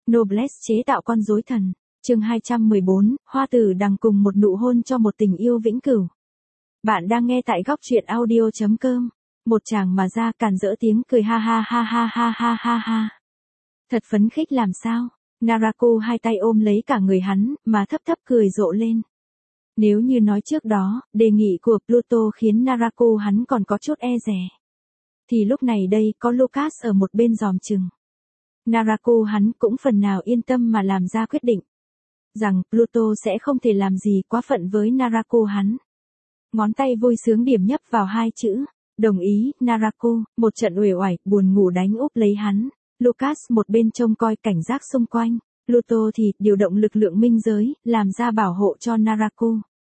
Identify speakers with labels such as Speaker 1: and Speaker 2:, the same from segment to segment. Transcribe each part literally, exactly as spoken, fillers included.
Speaker 1: Noblesse chế tạo con rối thần. Chương hai trăm mười bốn, Hoa tử đằng cùng một nụ hôn cho một tình yêu vĩnh cửu. Bạn đang nghe tại góc truyện audio chấm com. Một chàng mà ra càn rỡ tiếng cười ha ha ha ha ha ha ha ha. Thật phấn khích làm sao? Narako hai tay ôm lấy cả người hắn, mà thấp thấp cười rộ lên. Nếu như nói trước đó, đề nghị của Pluto khiến Narako hắn còn có chút e dè. Thì lúc này đây có Lucas ở một bên giòm chừng. Narako hắn cũng phần nào yên tâm mà làm ra quyết định. Rằng Pluto sẽ không thể làm gì quá phận với Narako hắn. Ngón tay vui sướng điểm nhấp vào hai chữ. Đồng ý, Narako, một trận uể oải, buồn ngủ đánh úp lấy hắn. Lucas một bên trông coi cảnh giác xung quanh. Pluto thì điều động lực lượng minh giới, làm ra bảo hộ cho Narako.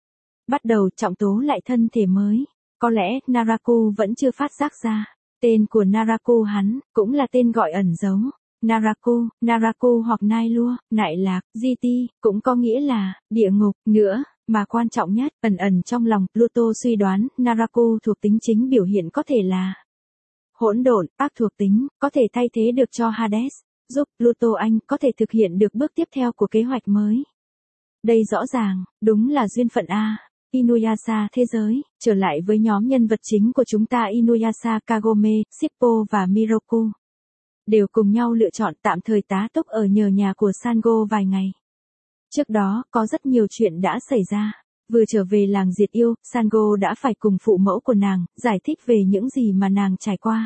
Speaker 1: Bắt đầu trọng tố lại thân thể mới. Có lẽ Narako vẫn chưa phát giác ra. Tên của Narako hắn, cũng là tên gọi ẩn giấu. Narako, Narako hoặc Nai Lua, Nại Lạc, giê tê, cũng có nghĩa là, địa ngục, nữa, mà quan trọng nhất, ẩn ẩn trong lòng, Pluto suy đoán, Narako thuộc tính chính biểu hiện có thể là hỗn độn, ác thuộc tính, có thể thay thế được cho Hades, giúp Pluto anh có thể thực hiện được bước tiếp theo của kế hoạch mới. Đây rõ ràng, đúng là duyên phận A. Inuyasha thế giới, trở lại với nhóm nhân vật chính của chúng ta Inuyasha Kagome, Shippo và Miroku. Đều cùng nhau lựa chọn tạm thời tá túc ở nhờ nhà của Sango vài ngày. Trước đó, có rất nhiều chuyện đã xảy ra. Vừa trở về làng diệt yêu, Sango đã phải cùng phụ mẫu của nàng, giải thích về những gì mà nàng trải qua.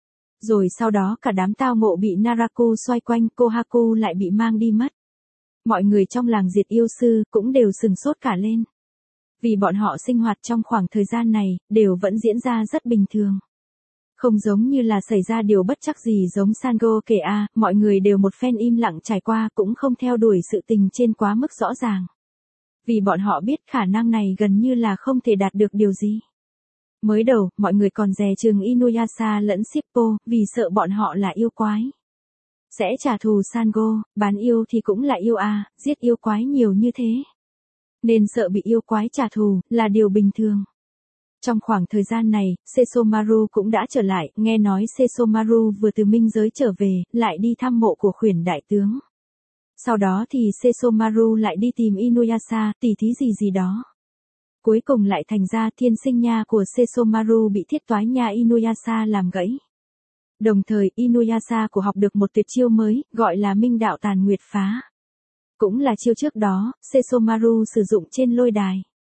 Speaker 1: Rồi sau đó cả đám tao ngộ bị Narako xoay quanh, Kohaku lại bị mang đi mất. Mọi người trong làng diệt yêu sư cũng đều sừng sốt cả lên. Vì bọn họ sinh hoạt trong khoảng thời gian này, đều vẫn diễn ra rất bình thường. Không giống như là xảy ra điều bất trắc gì giống Sango kể a, mọi người đều một phen im lặng trải qua cũng không theo đuổi sự tình trên quá mức rõ ràng. Vì bọn họ biết khả năng này gần như là không thể đạt được điều gì. Mới đầu, mọi người còn dè chừng Inuyasha lẫn Shippo, vì sợ bọn họ là yêu quái. Sẽ trả thù Sango, bán yêu thì cũng là yêu a, giết yêu quái nhiều như thế. Nên sợ bị yêu quái trả thù, là điều bình thường. Trong khoảng thời gian này, Sesomaru cũng đã trở lại, nghe nói Sesomaru vừa từ minh giới trở về, lại đi thăm mộ của khuyển đại tướng. Sau đó thì Sesomaru lại đi tìm Inuyasha, tỉ thí gì gì đó. Cuối cùng lại thành ra thiên sinh nha của Sesomaru bị thiết toái nha Inuyasha làm gãy. Đồng thời Inuyasha của học được một tuyệt chiêu mới, gọi là Minh đạo tàn nguyệt phá. Cũng là chiêu trước đó, Sesomaru sử dụng trên lôi đài.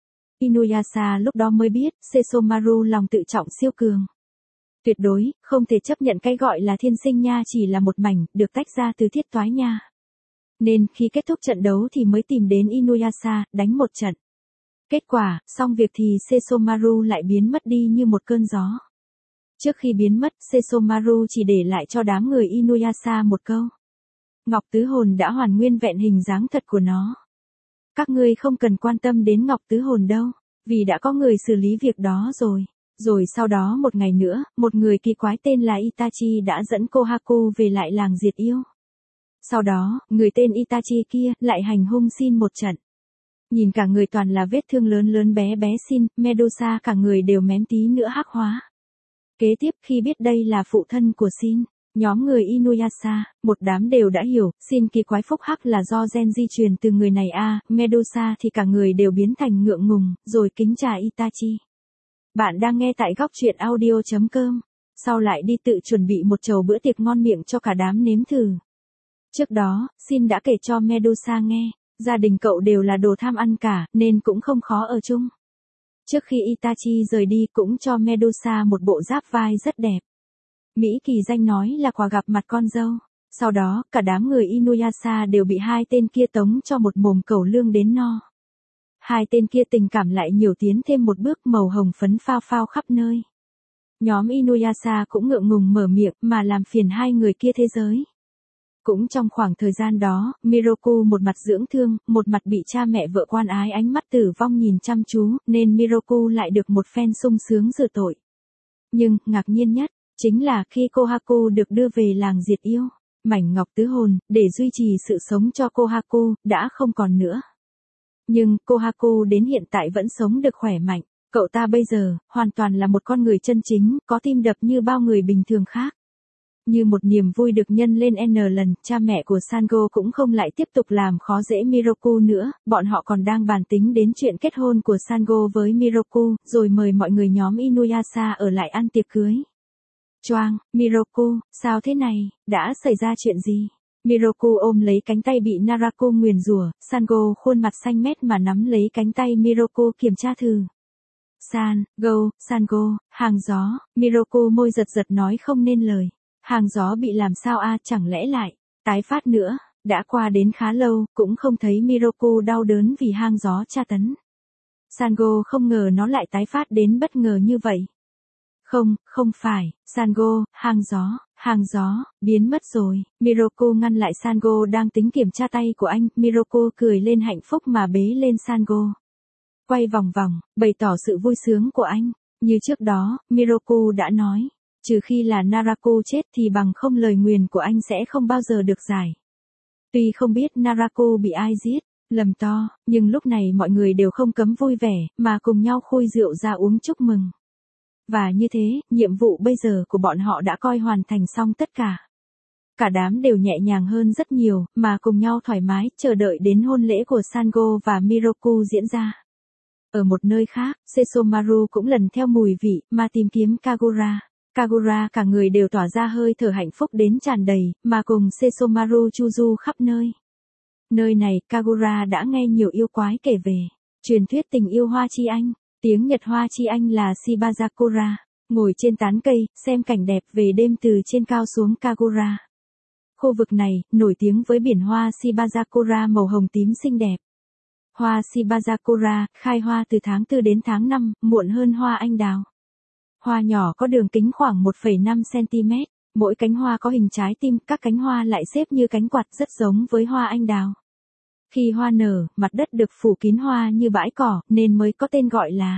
Speaker 1: Inuyasha lúc đó mới biết, Sesomaru lòng tự trọng siêu cường. Tuyệt đối, không thể chấp nhận cái gọi là thiên sinh nha chỉ là một mảnh, được tách ra từ thiết toái nha. Nên, khi kết thúc trận đấu thì mới tìm đến Inuyasha, đánh một trận. Kết quả, xong việc thì Sesomaru lại biến mất đi như một cơn gió. Trước khi biến mất, Sesomaru chỉ để lại cho đám người Inuyasha một câu. Ngọc tứ hồn đã hoàn nguyên vẹn hình dáng thật của nó. Các ngươi không cần quan tâm đến Ngọc tứ hồn đâu, vì đã có người xử lý việc đó rồi. Rồi sau đó một ngày nữa, một người kỳ quái tên là Itachi đã dẫn Kohaku về lại làng diệt yêu. Sau đó, người tên Itachi kia lại hành hung Shin một trận. Nhìn cả người toàn là vết thương lớn lớn bé bé Shin, Medusa cả người đều mém tí nữa hắc hóa. Kế tiếp khi biết đây là phụ thân của Shin, nhóm người Inuyasha, một đám đều đã hiểu, Shin kỳ quái phúc hắc là do gen di truyền từ người này a, Medusa thì cả người đều biến thành ngượng ngùng, rồi kính trà Itachi. Bạn đang nghe tại góc truyện audio chấm com, sau lại đi tự chuẩn bị một chầu bữa tiệc ngon miệng cho cả đám nếm thử. Trước đó, Shin đã kể cho Medusa nghe, gia đình cậu đều là đồ tham ăn cả, nên cũng không khó ở chung. Trước khi Itachi rời đi cũng cho Medusa một bộ giáp vai rất đẹp. Mỹ kỳ danh nói là quà gặp mặt con dâu. Sau đó, cả đám người Inuyasha đều bị hai tên kia tống cho một mồm cẩu lương đến no. Hai tên kia tình cảm lại nhiều tiến thêm một bước, màu hồng phấn phao phao khắp nơi. Nhóm Inuyasha cũng ngượng ngùng mở miệng mà làm phiền hai người kia thế giới. Cũng trong khoảng thời gian đó, Miroku một mặt dưỡng thương, một mặt bị cha mẹ vợ quan ái ánh mắt tử vong nhìn chăm chú, nên Miroku lại được một phen sung sướng rửa tội. Nhưng, ngạc nhiên nhất, chính là khi Kohaku được đưa về làng diệt yêu, mảnh ngọc tứ hồn, để duy trì sự sống cho Kohaku, đã không còn nữa. Nhưng, Kohaku đến hiện tại vẫn sống được khỏe mạnh, cậu ta bây giờ, hoàn toàn là một con người chân chính, có tim đập như bao người bình thường khác. Như một niềm vui được nhân lên N lần, cha mẹ của Sango cũng không lại tiếp tục làm khó dễ Miroku nữa, bọn họ còn đang bàn tính đến chuyện kết hôn của Sango với Miroku, rồi mời mọi người nhóm Inuyasha ở lại ăn tiệc cưới. Choang, Miroku, sao thế này, đã xảy ra chuyện gì? Miroku ôm lấy cánh tay bị Narako nguyền rủa, Sango khuôn mặt xanh mét mà nắm lấy cánh tay Miroku kiểm tra thử. San, go, Sango, hàng gió, Miroku môi giật giật nói không nên lời. Hàng gió bị làm sao a, chẳng lẽ lại tái phát nữa? Đã qua đến khá lâu, cũng không thấy Miroku đau đớn vì hang gió tra tấn. Sango không ngờ nó lại tái phát đến bất ngờ như vậy. Không, không phải, Sango, hang gió, hang gió, biến mất rồi. Miroku ngăn lại Sango đang tính kiểm tra tay của anh, Miroku cười lên hạnh phúc mà bế lên Sango. Quay vòng vòng, bày tỏ sự vui sướng của anh. Như trước đó, Miroku đã nói, trừ khi là Narako chết thì bằng không lời nguyền của anh sẽ không bao giờ được giải. Tuy không biết Narako bị ai giết, lầm to, nhưng lúc này mọi người đều không cấm vui vẻ, mà cùng nhau khui rượu ra uống chúc mừng. Và như thế, nhiệm vụ bây giờ của bọn họ đã coi hoàn thành xong tất cả. Cả đám đều nhẹ nhàng hơn rất nhiều, mà cùng nhau thoải mái, chờ đợi đến hôn lễ của Sango và Miroku diễn ra. Ở một nơi khác, Sesomaru cũng lần theo mùi vị, mà tìm kiếm Kagura. Kagura cả người đều tỏa ra hơi thở hạnh phúc đến tràn đầy, mà cùng Sesomaru chu du khắp nơi. Nơi này, Kagura đã nghe nhiều yêu quái kể về truyền thuyết tình yêu Hoa Chi Anh. Tiếng Nhật Hoa Chi Anh là Shibazakura. Ngồi trên tán cây, xem cảnh đẹp về đêm từ trên cao xuống Kagura. Khu vực này, nổi tiếng với biển hoa Shibazakura màu hồng tím xinh đẹp. Hoa Shibazakura, khai hoa từ tháng tư đến tháng năm, muộn hơn hoa anh đào. Hoa nhỏ có đường kính khoảng một phẩy năm xăng-ti-mét, mỗi cánh hoa có hình trái tim, các cánh hoa lại xếp như cánh quạt rất giống với hoa anh đào. Khi hoa nở, mặt đất được phủ kín hoa như bãi cỏ, nên mới có tên gọi là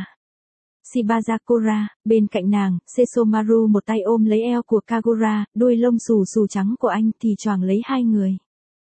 Speaker 1: Shibazakura. Bên cạnh nàng, Sesomaru một tay ôm lấy eo của Kagura, đuôi lông xù xù trắng của anh thì choàng lấy hai người.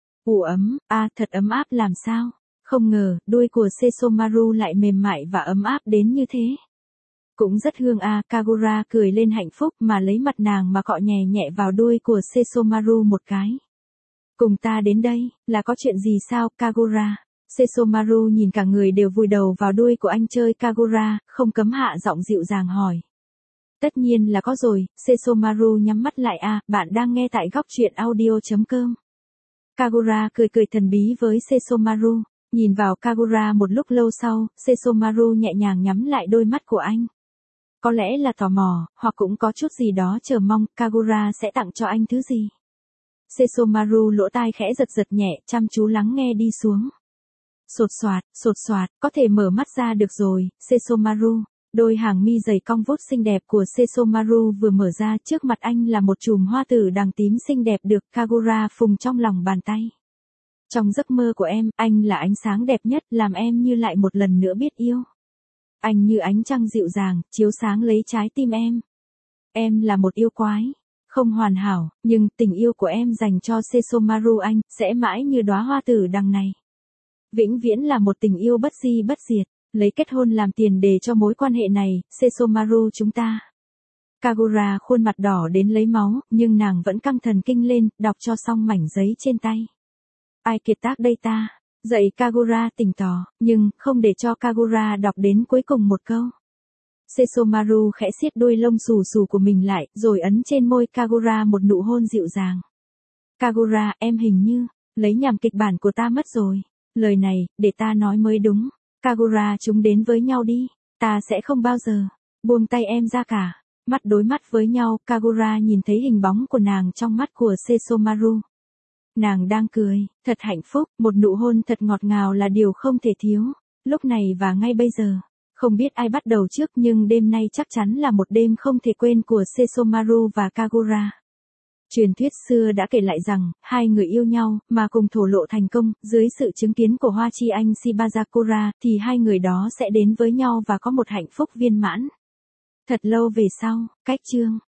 Speaker 1: Ủ ấm, a à, thật ấm áp làm sao? Không ngờ, đuôi của Sesomaru lại mềm mại và ấm áp đến như thế. Cũng rất hương a, à, Kagura cười lên hạnh phúc mà lấy mặt nàng mà cọ nhẹ nhẹ vào đuôi của Sesomaru một cái. Cùng ta đến đây, là có chuyện gì sao, Kagura? Sesomaru nhìn cả người đều vùi đầu vào đuôi của anh chơi Kagura, không cấm hạ giọng dịu dàng hỏi. Tất nhiên là có rồi, Sesomaru nhắm mắt lại a, à, bạn đang nghe tại góc truyện audio chấm com. Kagura cười cười thần bí với Sesomaru, nhìn vào Kagura một lúc lâu sau, Sesomaru nhẹ nhàng nhắm lại đôi mắt của anh. Có lẽ là tò mò, hoặc cũng có chút gì đó chờ mong Kagura sẽ tặng cho anh thứ gì. Sesomaru lỗ tai khẽ giật giật nhẹ, chăm chú lắng nghe đi xuống. Sột soạt, sột soạt, có thể mở mắt ra được rồi, Sesomaru. Đôi hàng mi dày cong vút xinh đẹp của Sesomaru vừa mở ra, trước mặt anh là một chùm hoa tử đằng tím xinh đẹp được Kagura phùng trong lòng bàn tay. Trong giấc mơ của em, anh là ánh sáng đẹp nhất, làm em như lại một lần nữa biết yêu. Anh như ánh trăng dịu dàng, chiếu sáng lấy trái tim em. Em là một yêu quái, không hoàn hảo, nhưng tình yêu của em dành cho Sesomaru anh, sẽ mãi như đóa hoa tử đằng này. Vĩnh viễn là một tình yêu bất di bất diệt, lấy kết hôn làm tiền đề cho mối quan hệ này, Sesomaru chúng ta. Kagura khuôn mặt đỏ đến lấy máu, nhưng nàng vẫn căng thần kinh lên, đọc cho xong mảnh giấy trên tay. Ai kiệt tác đây ta? Dạy Kagura tỉnh tỏ, nhưng không để cho Kagura đọc đến cuối cùng một câu. Sesomaru khẽ siết đôi lông xù xù của mình lại, rồi ấn trên môi Kagura một nụ hôn dịu dàng. Kagura, em hình như lấy nhầm kịch bản của ta mất rồi. Lời này, để ta nói mới đúng. Kagura, chúng đến với nhau đi. Ta sẽ không bao giờ buông tay em ra cả. Mắt đối mắt với nhau, Kagura nhìn thấy hình bóng của nàng trong mắt của Sesomaru. Nàng đang cười, thật hạnh phúc, một nụ hôn thật ngọt ngào là điều không thể thiếu. Lúc này và ngay bây giờ, không biết ai bắt đầu trước nhưng đêm nay chắc chắn là một đêm không thể quên của Sesomaru và Kagura. Truyền thuyết xưa đã kể lại rằng, hai người yêu nhau, mà cùng thổ lộ thành công, dưới sự chứng kiến của Hoa Chi Anh Shibazakura, thì hai người đó sẽ đến với nhau và có một hạnh phúc viên mãn. Thật lâu về sau, cách chương